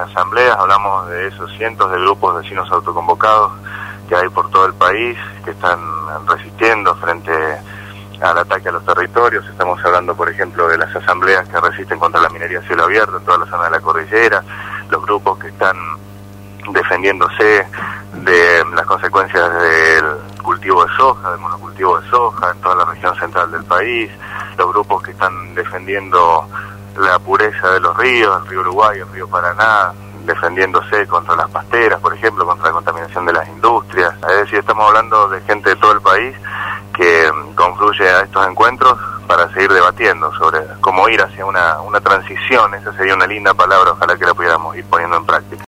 asambleas, hablamos de esos cientos de grupos de vecinos autoconvocados que hay por todo el país, que están resistiendo frente al ataque a los territorios. Estamos hablando, por ejemplo, de las asambleas que resisten contra la minería a cielo abierto en toda la zona de la cordillera, los grupos que están defendiéndose de las consecuencias del cultivo de soja, del monocultivo de soja en toda la región central del país, los grupos que están defendiendo la pureza de los ríos, el río Uruguay, el río Paraná, defendiéndose contra las pasteras, por ejemplo, contra la contaminación de las industrias. Es decir, estamos hablando de gente de todo el país que confluye a estos encuentros para seguir debatiendo sobre cómo ir hacia una transición. Esa sería una linda palabra, ojalá que la pudiéramos ir poniendo en práctica.